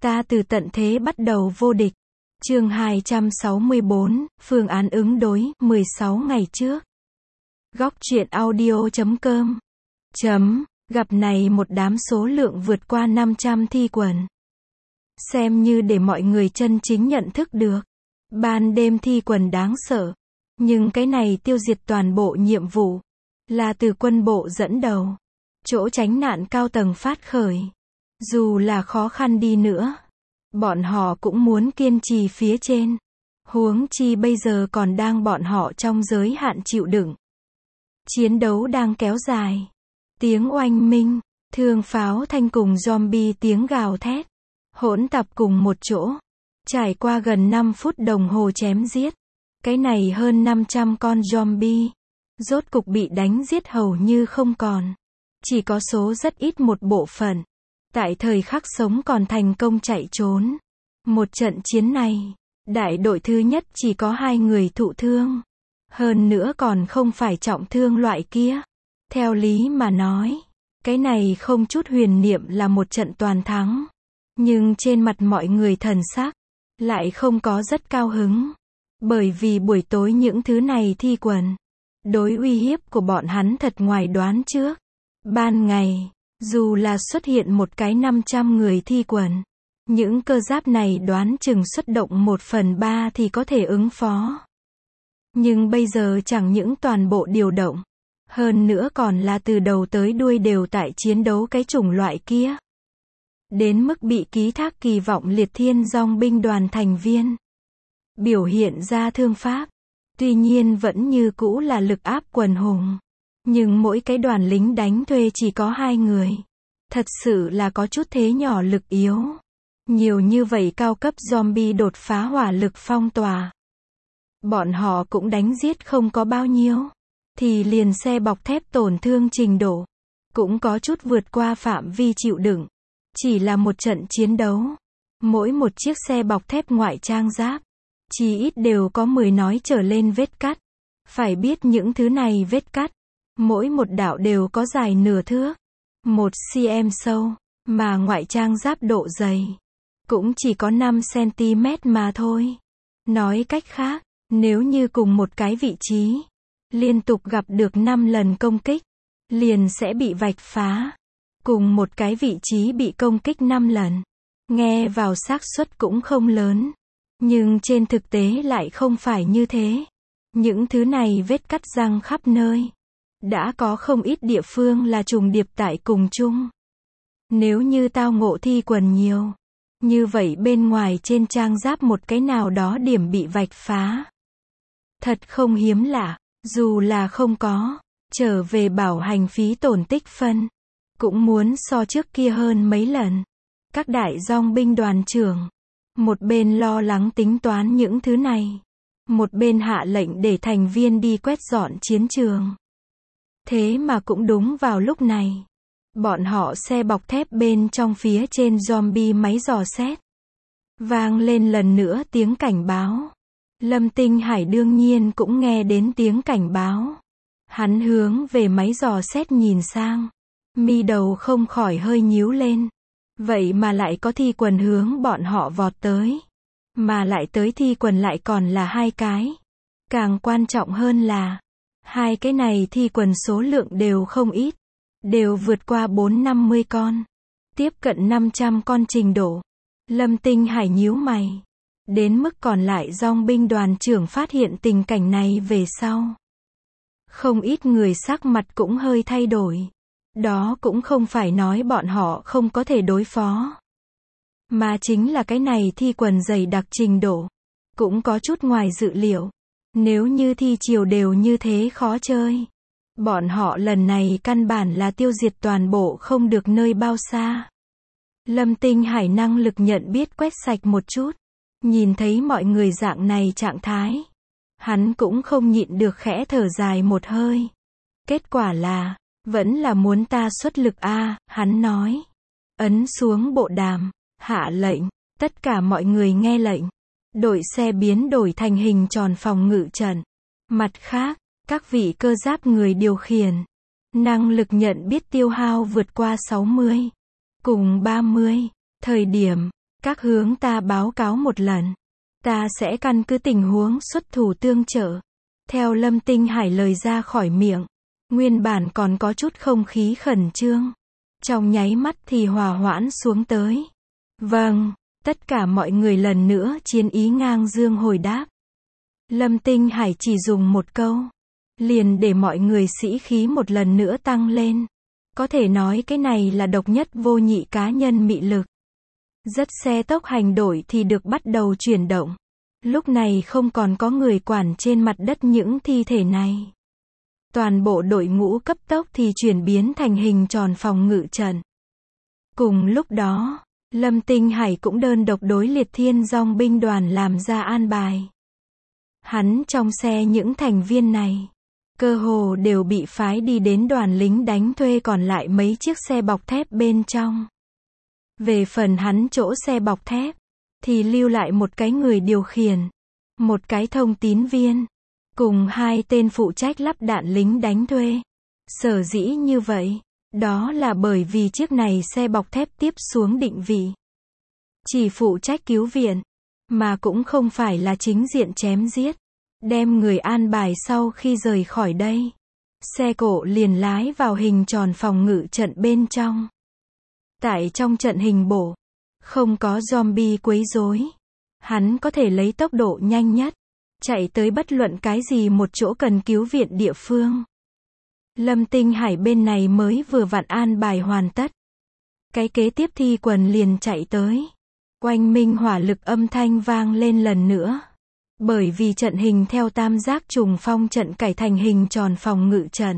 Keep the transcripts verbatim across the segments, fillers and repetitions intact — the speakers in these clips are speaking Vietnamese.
Ta từ tận thế bắt đầu vô địch. Chương hai trăm sáu mươi bốn, phương án ứng đối, mười sáu ngày trước. Góc truyện audio chấm com. Chấm, gặp này một đám số lượng vượt qua năm trăm thi quần. Xem như để mọi người chân chính nhận thức được. Ban đêm thi quần đáng sợ. Nhưng cái này tiêu diệt toàn bộ nhiệm vụ. Là từ quân bộ dẫn đầu. Chỗ tránh nạn cao tầng phát khởi. Dù là khó khăn đi nữa. Bọn họ cũng muốn kiên trì phía trên. Huống chi bây giờ còn đang bọn họ trong giới hạn chịu đựng. Chiến đấu đang kéo dài. Tiếng oanh minh, thương pháo thanh cùng zombie tiếng gào thét. Hỗn tạp cùng một chỗ. Trải qua gần năm phút đồng hồ chém giết. Cái này hơn năm trăm con zombie. Rốt cục bị đánh giết hầu như không còn. Chỉ có số rất ít một bộ phận. Tại thời khắc sống còn thành công chạy trốn. Một trận chiến này, đại đội thứ nhất chỉ có hai người thụ thương. Hơn nữa còn không phải trọng thương loại kia. Theo lý mà nói, cái này không chút huyền niệm là một trận toàn thắng. Nhưng trên mặt mọi người thần sắc, lại không có rất cao hứng. Bởi vì buổi tối những thứ này thi quần. Đối uy hiếp của bọn hắn thật ngoài đoán trước. Ban ngày, dù là xuất hiện một cái năm trăm người thi quần. Những cơ giáp này đoán chừng xuất động một phần ba thì có thể ứng phó. Nhưng bây giờ chẳng những toàn bộ điều động. Hơn nữa còn là từ đầu tới đuôi đều tại chiến đấu cái chủng loại kia. Đến mức bị ký thác kỳ vọng liệt thiên dòng binh đoàn thành viên. Biểu hiện ra thương pháp. Tuy nhiên vẫn như cũ là lực áp quần hùng. Nhưng mỗi cái đoàn lính đánh thuê chỉ có hai người. Thật sự là có chút thế nhỏ lực yếu. Nhiều như vậy cao cấp zombie đột phá hỏa lực phong tỏa. Bọn họ cũng đánh giết không có bao nhiêu. Thì liền xe bọc thép tổn thương trình độ. Cũng có chút vượt qua phạm vi chịu đựng. Chỉ là một trận chiến đấu. Mỗi một chiếc xe bọc thép ngoại trang giáp. Chỉ ít đều có mười nói trở lên vết cắt. Phải biết những thứ này vết cắt. Mỗi một đạo đều có dài nửa thước. Một xăng-ti-mét sâu. Mà ngoại trang giáp độ dày. Cũng chỉ có năm xăng-ti-mét mà thôi. Nói cách khác, nếu như cùng một cái vị trí. Liên tục gặp được năm lần công kích. Liền sẽ bị vạch phá. Cùng một cái vị trí bị công kích năm lần. Nghe vào xác suất cũng không lớn. Nhưng trên thực tế lại không phải như thế. Những thứ này vết cắt răng khắp nơi. Đã có không ít địa phương là trùng điệp tại cùng chung. Nếu như tao ngộ thi quần nhiều. Như vậy bên ngoài trên trang giáp một cái nào đó điểm bị vạch phá. Thật không hiếm lạ. Dù là không có. Trở về bảo hành phí tổn tích phân. Cũng muốn so trước kia hơn mấy lần. Các đại dòng binh đoàn trưởng. Một bên lo lắng tính toán những thứ này. Một bên hạ lệnh để thành viên đi quét dọn chiến trường. Thế mà cũng đúng vào lúc này. Bọn họ xe bọc thép bên trong phía trên zombie máy dò xét. Vang lên lần nữa tiếng cảnh báo. Lâm Tinh Hải đương nhiên cũng nghe đến tiếng cảnh báo. Hắn hướng về máy dò xét nhìn sang. Mi đầu không khỏi hơi nhíu lên. Vậy mà lại có thi quần hướng bọn họ vọt tới. Mà lại tới thi quần lại còn là hai cái. Càng quan trọng hơn là. Hai cái này thi quần số lượng đều không ít. Đều vượt qua bốn năm mươi con. Tiếp cận năm trăm con trình độ. Lâm Tinh Hải nhíu mày. Đến mức còn lại dòng binh đoàn trưởng phát hiện tình cảnh này về sau. Không ít người sắc mặt cũng hơi thay đổi. Đó cũng không phải nói bọn họ không có thể đối phó. Mà chính là cái này thi quần dày đặc trình độ. Cũng có chút ngoài dự liệu. Nếu như thi chiều đều như thế khó chơi. Bọn họ lần này căn bản là tiêu diệt toàn bộ không được nơi bao xa. Lâm Tinh Hải năng lực nhận biết quét sạch một chút. Nhìn thấy mọi người dạng này trạng thái. Hắn cũng không nhịn được khẽ thở dài một hơi. Kết quả là, vẫn là muốn ta xuất lực a, hắn nói. Ấn xuống bộ đàm, hạ lệnh, tất cả mọi người nghe lệnh. Đội xe biến đổi thành hình tròn phòng ngự trận. Mặt khác, các vị cơ giáp người điều khiển. Năng lực nhận biết tiêu hao vượt qua sáu mươi. Cùng ba mươi. Thời điểm, Các hướng ta báo cáo một lần. Ta sẽ căn cứ tình huống xuất thủ tương trợ. Theo Lâm Tinh Hải lời ra khỏi miệng, nguyên bản còn có chút không khí khẩn trương. Trong nháy mắt thì hòa hoãn xuống tới. Vâng, tất cả mọi người lần nữa chiến ý ngang dương hồi đáp. Lâm Tinh Hải chỉ dùng một câu, liền để mọi người sĩ khí một lần nữa tăng lên. Có thể nói cái này là độc nhất vô nhị cá nhân mị lực. Rất xe tốc hành đổi thì được bắt đầu chuyển động. Lúc này không còn có người quản trên mặt đất những thi thể này. Toàn bộ đội ngũ cấp tốc thì chuyển biến thành hình tròn phòng ngự trận. Cùng lúc đó, Lâm Tinh Hải cũng đơn độc đối Liệt Thiên Dòng binh đoàn làm ra an bài. Hắn trong xe những thành viên này, cơ hồ đều bị phái đi đến đoàn lính đánh thuê còn lại mấy chiếc xe bọc thép bên trong. Về phần hắn chỗ xe bọc thép, thì lưu lại một cái người điều khiển, một cái thông tín viên, cùng hai tên phụ trách lắp đạn lính đánh thuê. Sở dĩ như vậy, đó là bởi vì chiếc này xe bọc thép tiếp xuống định vị. Chỉ phụ trách cứu viện, mà cũng không phải là chính diện chém giết. Đem người an bài sau khi rời khỏi đây. Xe cộ liền lái vào hình tròn phòng ngự trận bên trong. Tại trong trận hình bổ, không có zombie quấy rối. Hắn có thể lấy tốc độ nhanh nhất, chạy tới bất luận cái gì một chỗ cần cứu viện địa phương. Lâm Tinh Hải bên này mới vừa vặn an bài hoàn tất. Cái kế tiếp thi quần liền chạy tới. Oanh minh hỏa lực âm thanh vang lên lần nữa. Bởi vì trận hình theo tam giác trùng phong trận cải thành hình tròn phòng ngự trận.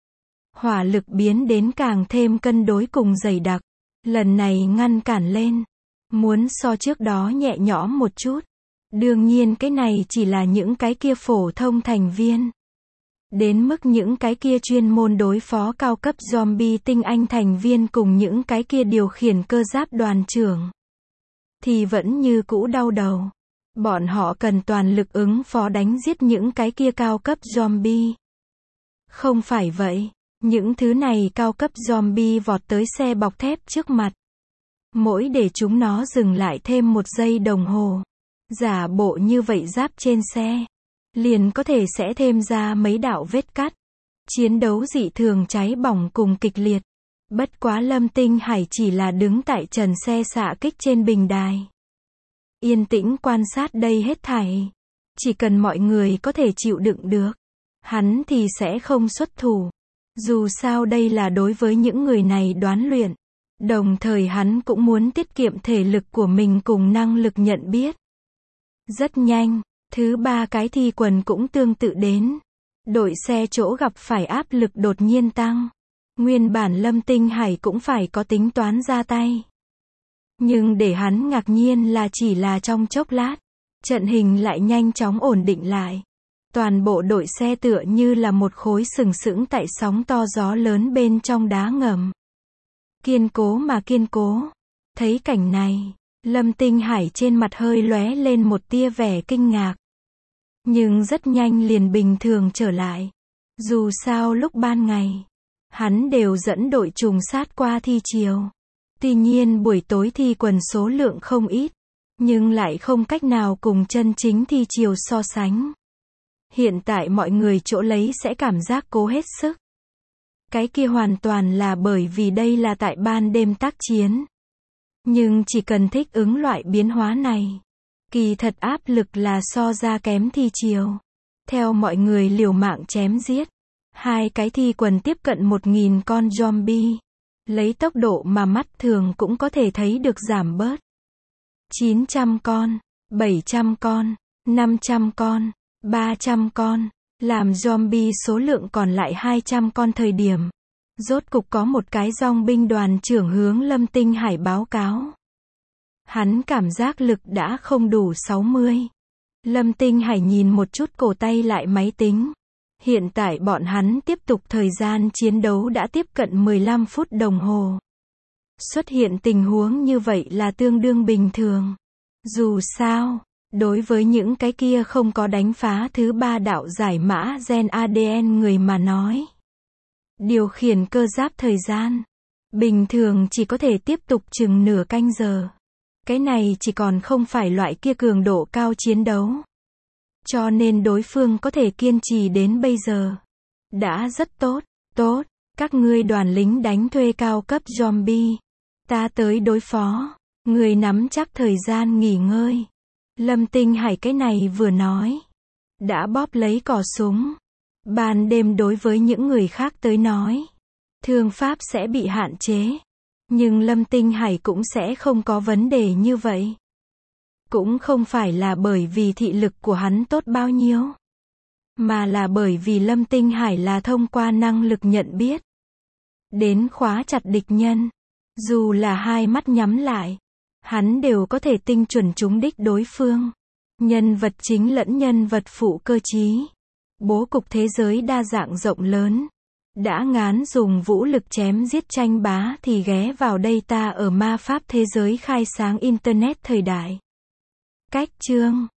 Hỏa lực biến đến càng thêm cân đối cùng dày đặc. Lần này ngăn cản lên. Muốn so trước đó nhẹ nhõm một chút. Đương nhiên cái này chỉ là những cái kia phổ thông thành viên. Đến mức những cái kia chuyên môn đối phó cao cấp zombie tinh anh thành viên cùng những cái kia điều khiển cơ giáp đoàn trưởng. Thì vẫn như cũ đau đầu. Bọn họ cần toàn lực ứng phó đánh giết những cái kia cao cấp zombie. Không phải vậy, những thứ này cao cấp zombie vọt tới xe bọc thép trước mặt. Mỗi để chúng nó dừng lại thêm một giây đồng hồ. Giả bộ như vậy giáp trên xe. Liền có thể sẽ thêm ra mấy đạo vết cắt. Chiến đấu dị thường cháy bỏng cùng kịch liệt. Bất quá Lâm Tinh Hải chỉ là đứng tại trần xe xạ kích trên bình đài. Yên tĩnh quan sát đây hết thảy. Chỉ cần mọi người có thể chịu đựng được, hắn thì sẽ không xuất thủ. Dù sao đây là đối với những người này đoán luyện. Đồng thời hắn cũng muốn tiết kiệm thể lực của mình cùng năng lực nhận biết. Rất nhanh, thứ ba cái thi quần cũng tương tự đến. Đội xe chỗ gặp phải áp lực đột nhiên tăng. Nguyên bản Lâm Tinh Hải cũng phải có tính toán ra tay. Nhưng để hắn ngạc nhiên là chỉ là trong chốc lát, trận hình lại nhanh chóng ổn định lại. Toàn bộ đội xe tựa như là một khối sừng sững tại sóng to gió lớn bên trong đá ngầm. Kiên cố mà kiên cố. Thấy cảnh này, Lâm Tinh Hải trên mặt hơi lóe lên một tia vẻ kinh ngạc. Nhưng rất nhanh liền bình thường trở lại. Dù sao lúc ban ngày, hắn đều dẫn đội trùng sát qua thi chiều. Tuy nhiên buổi tối thi quần số lượng không ít, nhưng lại không cách nào cùng chân chính thi chiều so sánh. Hiện tại mọi người chỗ lấy sẽ cảm giác cố hết sức. Cái kia hoàn toàn là bởi vì đây là tại ban đêm tác chiến. Nhưng chỉ cần thích ứng loại biến hóa này, kỳ thật áp lực là so ra kém thi chiều. Theo mọi người liều mạng chém giết, hai cái thi quần tiếp cận một nghìn con zombie. Lấy tốc độ mà mắt thường cũng có thể thấy được giảm bớt. chín trăm con, bảy trăm con, năm trăm con, ba trăm con, làm zombie số lượng còn lại hai trăm con thời điểm. Rốt cục có một cái dòng binh đoàn trưởng hướng Lâm Tinh Hải báo cáo. Hắn cảm giác lực đã không đủ sáu mươi. Lâm Tinh Hải nhìn một chút cổ tay lại máy tính. Hiện tại bọn hắn tiếp tục thời gian chiến đấu đã tiếp cận mười lăm phút đồng hồ. Xuất hiện tình huống như vậy là tương đương bình thường. Dù sao, đối với những cái kia không có đánh phá thứ ba đạo giải mã gen a đê en người mà nói. Điều khiển cơ giáp thời gian, bình thường chỉ có thể tiếp tục chừng nửa canh giờ. Cái này chỉ còn không phải loại kia cường độ cao chiến đấu. Cho nên đối phương có thể kiên trì đến bây giờ. Đã rất tốt, tốt, các ngươi đoàn lính đánh thuê cao cấp zombie. Ta tới đối phó. Người nắm chắc thời gian nghỉ ngơi. Lâm Tinh Hải cái này vừa nói. Đã bóp lấy cò súng. Ban đêm đối với những người khác tới nói. Thương pháp sẽ bị hạn chế. Nhưng Lâm Tinh Hải cũng sẽ không có vấn đề như vậy. Cũng không phải là bởi vì thị lực của hắn tốt bao nhiêu. Mà là bởi vì Lâm Tinh Hải là thông qua năng lực nhận biết. Đến khóa chặt địch nhân. Dù là hai mắt nhắm lại. Hắn đều có thể tinh chuẩn trúng đích đối phương. Nhân vật chính lẫn nhân vật phụ cơ trí. Bố cục thế giới đa dạng rộng lớn. Đã ngán dùng vũ lực chém giết tranh bá thì ghé vào đây ta ở ma pháp thế giới khai sáng Internet thời đại. Cách chương